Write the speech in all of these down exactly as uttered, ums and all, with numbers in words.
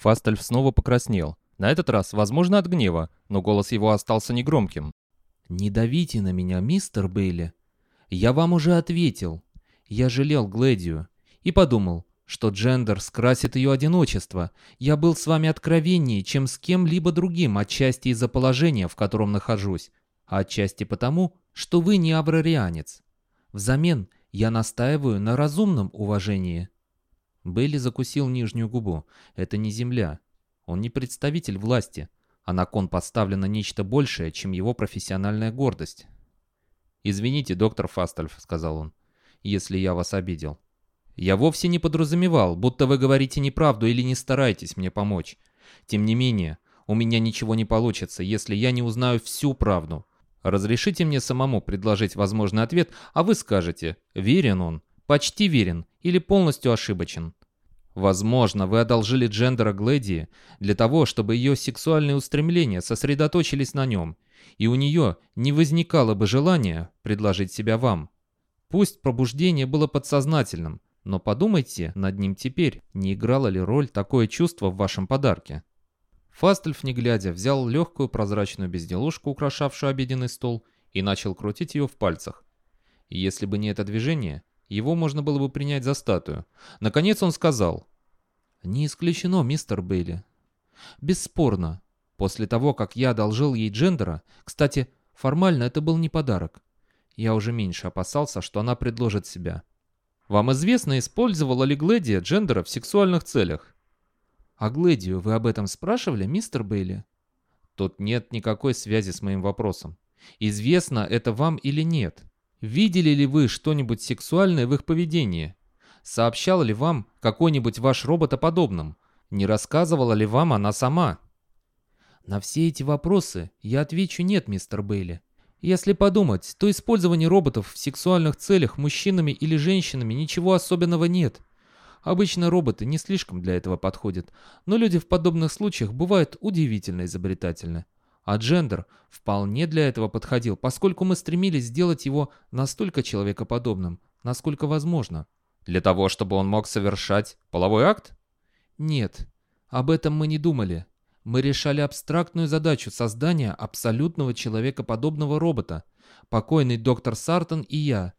Фастальф снова покраснел. На этот раз, возможно, от гнева, но голос его остался негромким. «Не давите на меня, мистер Бейли. Я вам уже ответил. Я жалел Глэдию и подумал, что Джендер скрасит ее одиночество. Я был с вами откровеннее, чем с кем-либо другим, отчасти из-за положения, в котором нахожусь, а отчасти потому, что вы не аврарианец. Взамен я настаиваю на разумном уважении». Бейли закусил нижнюю губу. Это не земля. Он не представитель власти, а на кон поставлено нечто большее, чем его профессиональная гордость. «Извините, доктор Фастальф», — сказал он, — «если я вас обидел. Я вовсе не подразумевал, будто вы говорите неправду или не стараетесь мне помочь. Тем не менее, у меня ничего не получится, если я не узнаю всю правду. Разрешите мне самому предложить возможный ответ, а вы скажете, верен он, почти верен или полностью ошибочен. Возможно, вы одолжили Джендера Глэдии для того, чтобы ее сексуальные устремления сосредоточились на нем, и у нее не возникало бы желания предложить себя вам. Пусть пробуждение было подсознательным, но подумайте над ним теперь, не играло ли роль такое чувство в вашем подарке». Фастальф, не глядя, взял легкую прозрачную безделушку, украшавшую обеденный стол, и начал крутить ее в пальцах. Если бы не это движение, его можно было бы принять за статую. Наконец он сказал: «Не исключено, мистер Бейли. Бесспорно, после того, как я одолжил ей Джендера, кстати, формально это был не подарок, я уже меньше опасался, что она предложит себя. Вам известно, использовала ли Глэдия Джендера в сексуальных целях?» «А Глэдию вы об этом спрашивали, мистер Бейли?» «Тут нет никакой связи с моим вопросом. Известно это вам или нет? Видели ли вы что-нибудь сексуальное в их поведении? Сообщал ли вам какой-нибудь ваш робот о подобном? Не рассказывала ли вам она сама?» «На все эти вопросы я отвечу нет, мистер Бейли. Если подумать, то использование роботов в сексуальных целях мужчинами или женщинами ничего особенного нет. Обычно роботы не слишком для этого подходят, но люди в подобных случаях бывают удивительно изобретательны. А Джендер вполне для этого подходил, поскольку мы стремились сделать его настолько человекоподобным, насколько возможно». «Для того, чтобы он мог совершать половой акт?» «Нет, об этом мы не думали. Мы решали абстрактную задачу создания абсолютного человекоподобного робота. Покойный доктор Сартон и я».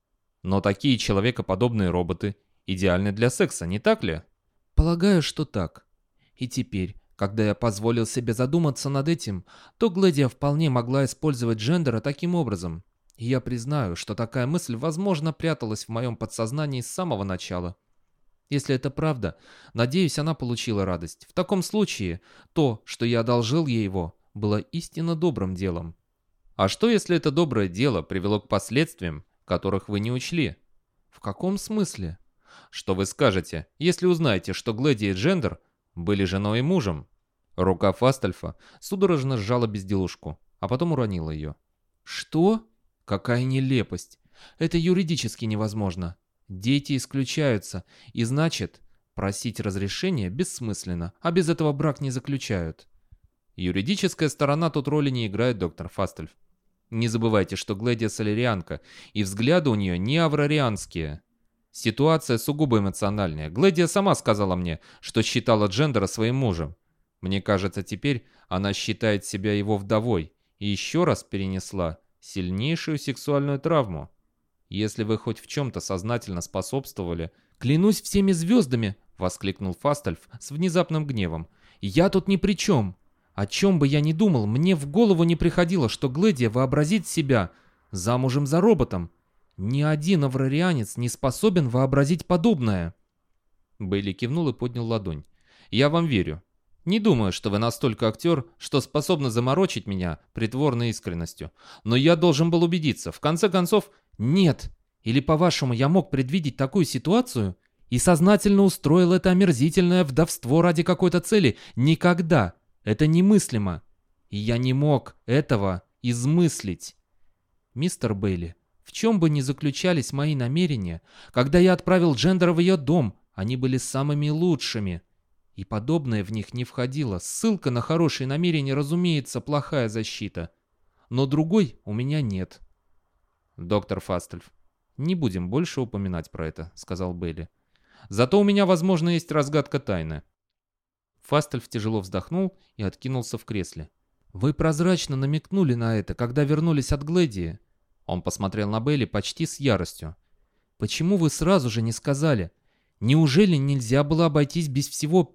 «Но такие человекоподобные роботы идеальны для секса, не так ли?» «Полагаю, что так. И теперь, когда я позволил себе задуматься над этим, то Глэдия вполне могла использовать Джендера таким образом. И я признаю, что такая мысль, возможно, пряталась в моем подсознании с самого начала. Если это правда, надеюсь, она получила радость. В таком случае, то, что я одолжил ей его, было истинно добрым делом». «А что, если это доброе дело привело к последствиям, которых вы не учли?» «В каком смысле?» «Что вы скажете, если узнаете, что Глэдия и Джендер были женой и мужем?» Рука Фастальфа судорожно сжала безделушку, а потом уронила ее. «Что? Какая нелепость! Это юридически невозможно. Дети исключаются, и значит, просить разрешения бессмысленно, а без этого брак не заключают». «Юридическая сторона тут роли не играет, доктор Фастальф. Не забывайте, что Глэдия солярианка, и взгляды у нее не аврарианские. Ситуация сугубо эмоциональная. Глэдия сама сказала мне, что считала Джендера своим мужем. Мне кажется, теперь она считает себя его вдовой и еще раз перенесла сильнейшую сексуальную травму. Если вы хоть в чем-то сознательно способствовали...» «Клянусь всеми звездами!» — воскликнул Фастальф с внезапным гневом. «Я тут ни при чем! О чем бы я ни думал, мне в голову не приходило, что Глэдия вообразит себя замужем за роботом. Ни один аврарианец не способен вообразить подобное». Бейли кивнул и поднял ладонь. «Я вам верю. Не думаю, что вы настолько актер, что способны заморочить меня притворной искренностью. Но я должен был убедиться. В конце концов...» «Нет! Или, по-вашему, я мог предвидеть такую ситуацию и сознательно устроил это омерзительное вдовство ради какой-то цели? Никогда! Это немыслимо! И я не мог этого измыслить. Мистер Бейли, в чем бы ни заключались мои намерения, когда я отправил Джендера в ее дом, они были самыми лучшими. И подобное в них не входило. Ссылка на хорошие намерения, разумеется, плохая защита. Но другой у меня нет». «Доктор Фастальф, не будем больше упоминать про это», — сказал Бейли. «Зато у меня, возможно, есть разгадка тайны». Фастельф тяжело вздохнул и откинулся в кресле. «Вы прозрачно намекнули на это, когда вернулись от Гледии». Он посмотрел на Бейли почти с яростью. «Почему вы сразу же не сказали? Неужели нельзя было обойтись без всего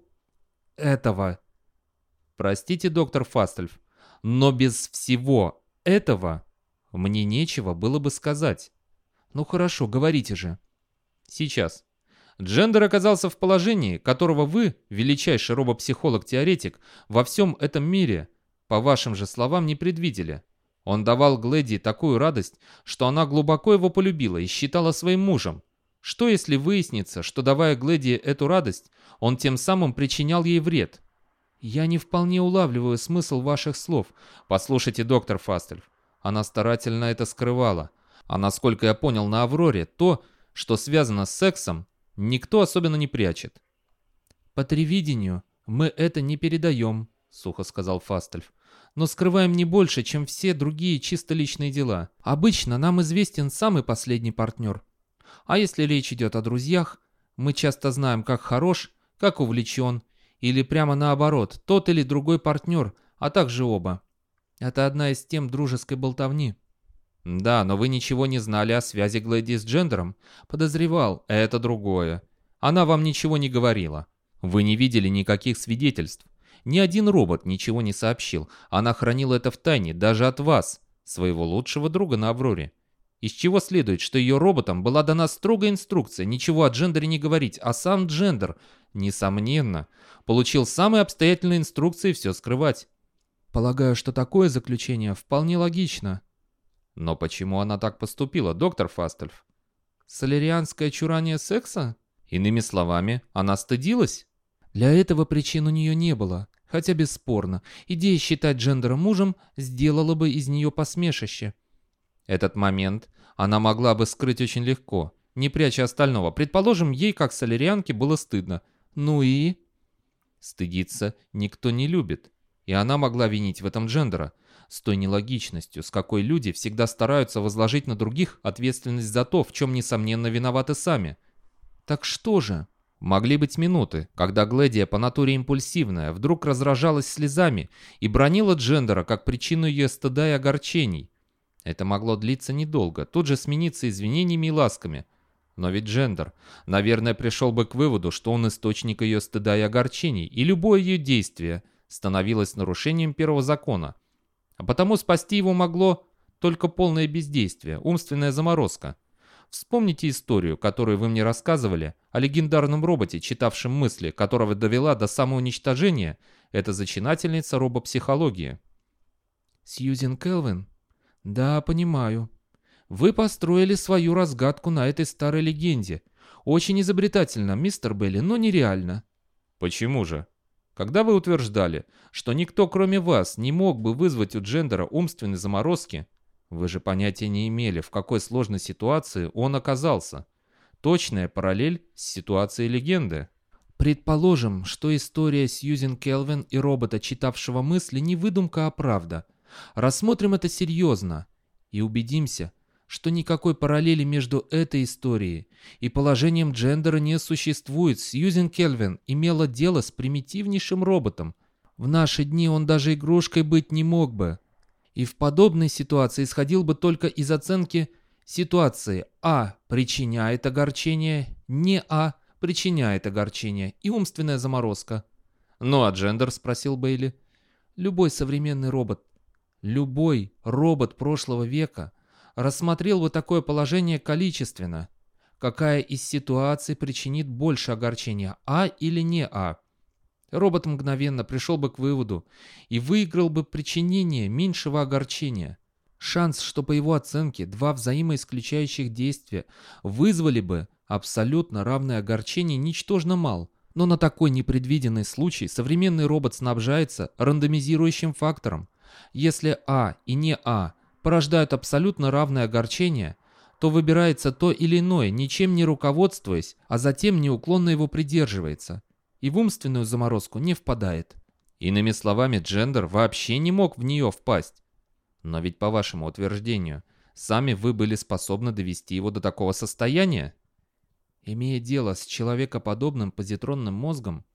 этого?» «Простите, доктор Фастельф, но без всего этого мне нечего было бы сказать». «Ну хорошо, говорите же». «Сейчас. Джендер оказался в положении, которого вы, величайший робопсихолог-теоретик, во всем этом мире, по вашим же словам, не предвидели. Он давал Глэдии такую радость, что она глубоко его полюбила и считала своим мужем. Что если выяснится, что, давая Глэдии эту радость, он тем самым причинял ей вред?» «Я не вполне улавливаю смысл ваших слов». «Послушайте, доктор Фастельф, она старательно это скрывала. А насколько я понял на Авроре, то, что связано с сексом, никто особенно не прячет». «По телевидению мы это не передаем», — сухо сказал Фастельф. «Но скрываем не больше, чем все другие чисто личные дела. Обычно нам известен самый последний партнер. А если речь идет о друзьях, мы часто знаем, как хорош, как увлечен, или прямо наоборот, тот или другой партнер, а также оба. Это одна из тем дружеской болтовни». «Да, но вы ничего не знали о связи Глэдии с Джендером?» «Подозревал». «Это другое. Она вам ничего не говорила. Вы не видели никаких свидетельств. Ни один робот ничего не сообщил. Она хранила это в тайне, даже от вас, своего лучшего друга на Авроре. Из чего следует, что ее роботам была дана строгая инструкция ничего о Джендере не говорить, а сам Джендер, несомненно, получил самые обстоятельные инструкции все скрывать». «Полагаю, что такое заключение вполне логично». «Но почему она так поступила, доктор Фастельф?» «Солерианское чурание секса?» «Иными словами, она стыдилась?» «Для этого причин у нее не было. Хотя бесспорно, идея считать Джендера мужем сделала бы из нее посмешище». «Этот момент она могла бы скрыть очень легко, не пряча остального. Предположим, ей, как солерианке, было стыдно. Ну и?» «Стыдиться никто не любит. И она могла винить в этом Джендера, с той нелогичностью, с какой люди всегда стараются возложить на других ответственность за то, в чем, несомненно, виноваты сами». «Так что же?» Могли быть минуты, когда Глэдия, по натуре импульсивная, вдруг разражалась слезами и бранила Джендера как причину ее стыда и огорчений. Это могло длиться недолго, тут же смениться извинениями и ласками. Но ведь Джендер, наверное, пришел бы к выводу, что он источник ее стыда и огорчений, и любое ее действие становилось нарушением первого закона. А потому спасти его могло только полное бездействие, умственная заморозка. Вспомните историю, которую вы мне рассказывали, о легендарном роботе, читавшем мысли, которого довела до самоуничтожения эта зачинательница робопсихологии. «Сьюзен Келвин? Да, понимаю. Вы построили свою разгадку на этой старой легенде. Очень изобретательно, мистер Белли, но нереально». «Почему же? Когда вы утверждали, что никто кроме вас не мог бы вызвать у Джендера умственной заморозки, вы же понятия не имели, в какой сложной ситуации он оказался. Точная параллель с ситуацией легенды». «Предположим, что история Сьюзен Келвин и робота, читавшего мысли, не выдумка, а правда. Рассмотрим это серьезно и убедимся, что никакой параллели между этой историей и положением Джендера не существует. Сьюзен Келвин имела дело с примитивнейшим роботом. В наши дни он даже игрушкой быть не мог бы. И в подобной ситуации исходил бы только из оценки ситуации А причиняет огорчение, не А причиняет огорчение и умственная заморозка». «Ну а Джендер?» — спросил Бейли. «Любой современный робот, любой робот прошлого века рассмотрел бы такое положение количественно. Какая из ситуаций причинит больше огорчения, А или не А? Робот мгновенно пришел бы к выводу и выиграл бы причинение меньшего огорчения. Шанс, что по его оценке два взаимоисключающих действия вызвали бы абсолютно равное огорчение, ничтожно мал. Но на такой непредвиденный случай современный робот снабжается рандомизирующим фактором. Если А и не А порождают абсолютно равное огорчение, то выбирается то или иное, ничем не руководствуясь, а затем неуклонно его придерживается и в умственную заморозку не впадает». Иными словами, Джендер вообще не мог в нее впасть. Но ведь, по вашему утверждению, сами вы были способны довести его до такого состояния? Имея дело с человекоподобным позитронным мозгом,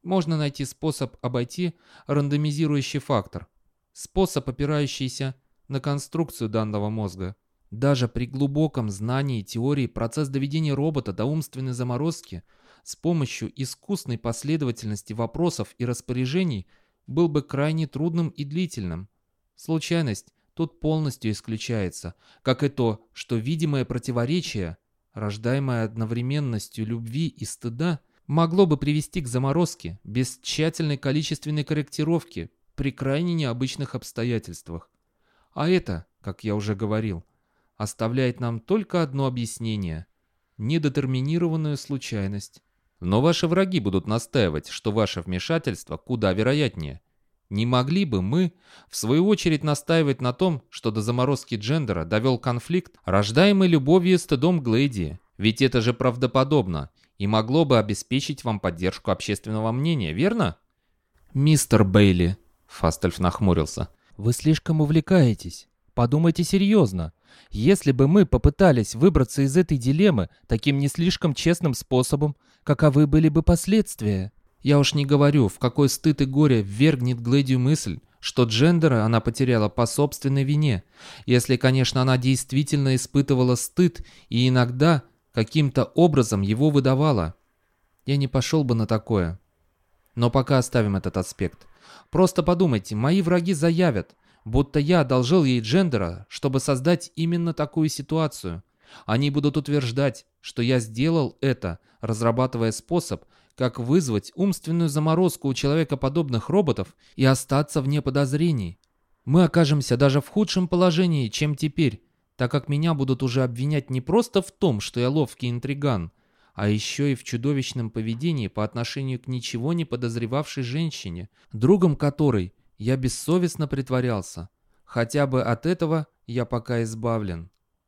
Можно найти способ обойти рандомизирующий фактор, способ, опирающийся на конструкцию данного мозга. Даже при глубоком знании теории процесс доведения робота до умственной заморозки с помощью искусной последовательности вопросов и распоряжений был бы крайне трудным и длительным. Случайность тут полностью исключается, как и то, что видимое противоречие, рождаемое одновременностью любви и стыда, могло бы привести к заморозке без тщательной количественной корректировки при крайне необычных обстоятельствах. А это, как я уже говорил, оставляет нам только одно объяснение – недетерминированную случайность. Но ваши враги будут настаивать, что ваше вмешательство куда вероятнее. Не могли бы мы, в свою очередь, настаивать на том, что до заморозки Джендера довел конфликт, рождаемый любовью и стыдом Глэдии? Ведь это же правдоподобно и могло бы обеспечить вам поддержку общественного мнения, верно? «Мистер Бейли», — Фастельф нахмурился, — «вы слишком увлекаетесь. Подумайте серьезно. Если бы мы попытались выбраться из этой дилеммы таким не слишком честным способом, каковы были бы последствия? Я уж не говорю, в какой стыд и горе ввергнет Глэдию мысль, что Джендера она потеряла по собственной вине, если, конечно, она действительно испытывала стыд и иногда каким-то образом его выдавала. Я не пошел бы на такое. Но пока оставим этот аспект. Просто подумайте, мои враги заявят, будто я одолжил ей Джендера, чтобы создать именно такую ситуацию. Они будут утверждать, что я сделал это, разрабатывая способ, как вызвать умственную заморозку у человекоподобных роботов и остаться вне подозрений. Мы окажемся даже в худшем положении, чем теперь, так как меня будут уже обвинять не просто в том, что я ловкий интриган, а еще и в чудовищном поведении по отношению к ничего не подозревавшей женщине, другом которой я бессовестно притворялся. Хотя бы от этого я пока избавлен.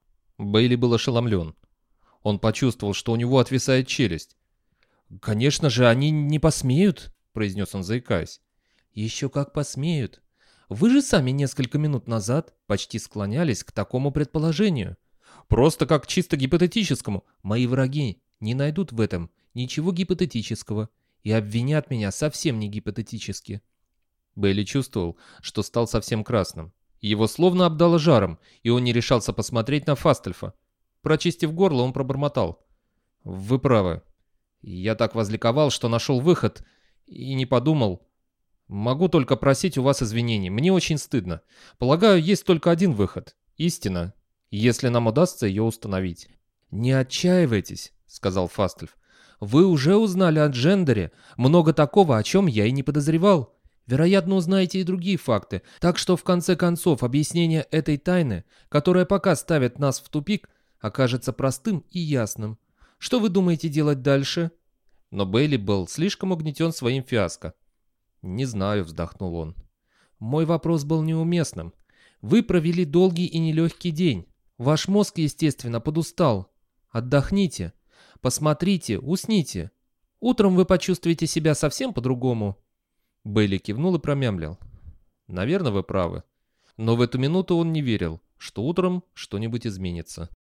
Бейли был ошеломлен. Он почувствовал, что у него отвисает челюсть. «Конечно же, они не посмеют», — произнес он, заикаясь. «Еще как посмеют. Вы же сами несколько минут назад почти склонялись к такому предположению. Просто как чисто гипотетическому. Мои враги не найдут в этом ничего гипотетического и обвинят меня совсем не гипотетически». Бейли чувствовал, что стал совсем красным. Его словно обдало жаром, и он не решался посмотреть на Фастельфа. Прочистив горло, он пробормотал. «Вы правы. Я так возликовал, что нашел выход, и не подумал. Могу только просить у вас извинений. Мне очень стыдно. Полагаю, есть только один выход. Истина, если нам удастся ее установить». «Не отчаивайтесь», — сказал Фастельф. «Вы уже узнали о Джендере много такого, о чем я и не подозревал. Вероятно, узнаете и другие факты, так что в конце концов объяснение этой тайны, которая пока ставит нас в тупик, окажется простым и ясным. Что вы думаете делать дальше?» Но Бейли был слишком угнетен своим фиаско. «Не знаю», — вздохнул он. «Мой вопрос был неуместным. Вы провели долгий и нелегкий день. Ваш мозг, естественно, подустал. Отдохните, посмотрите, усните. Утром вы почувствуете себя совсем по-другому». Бейли кивнул и промямлил. «Наверное, вы правы». Но в эту минуту он не верил, что утром что-нибудь изменится.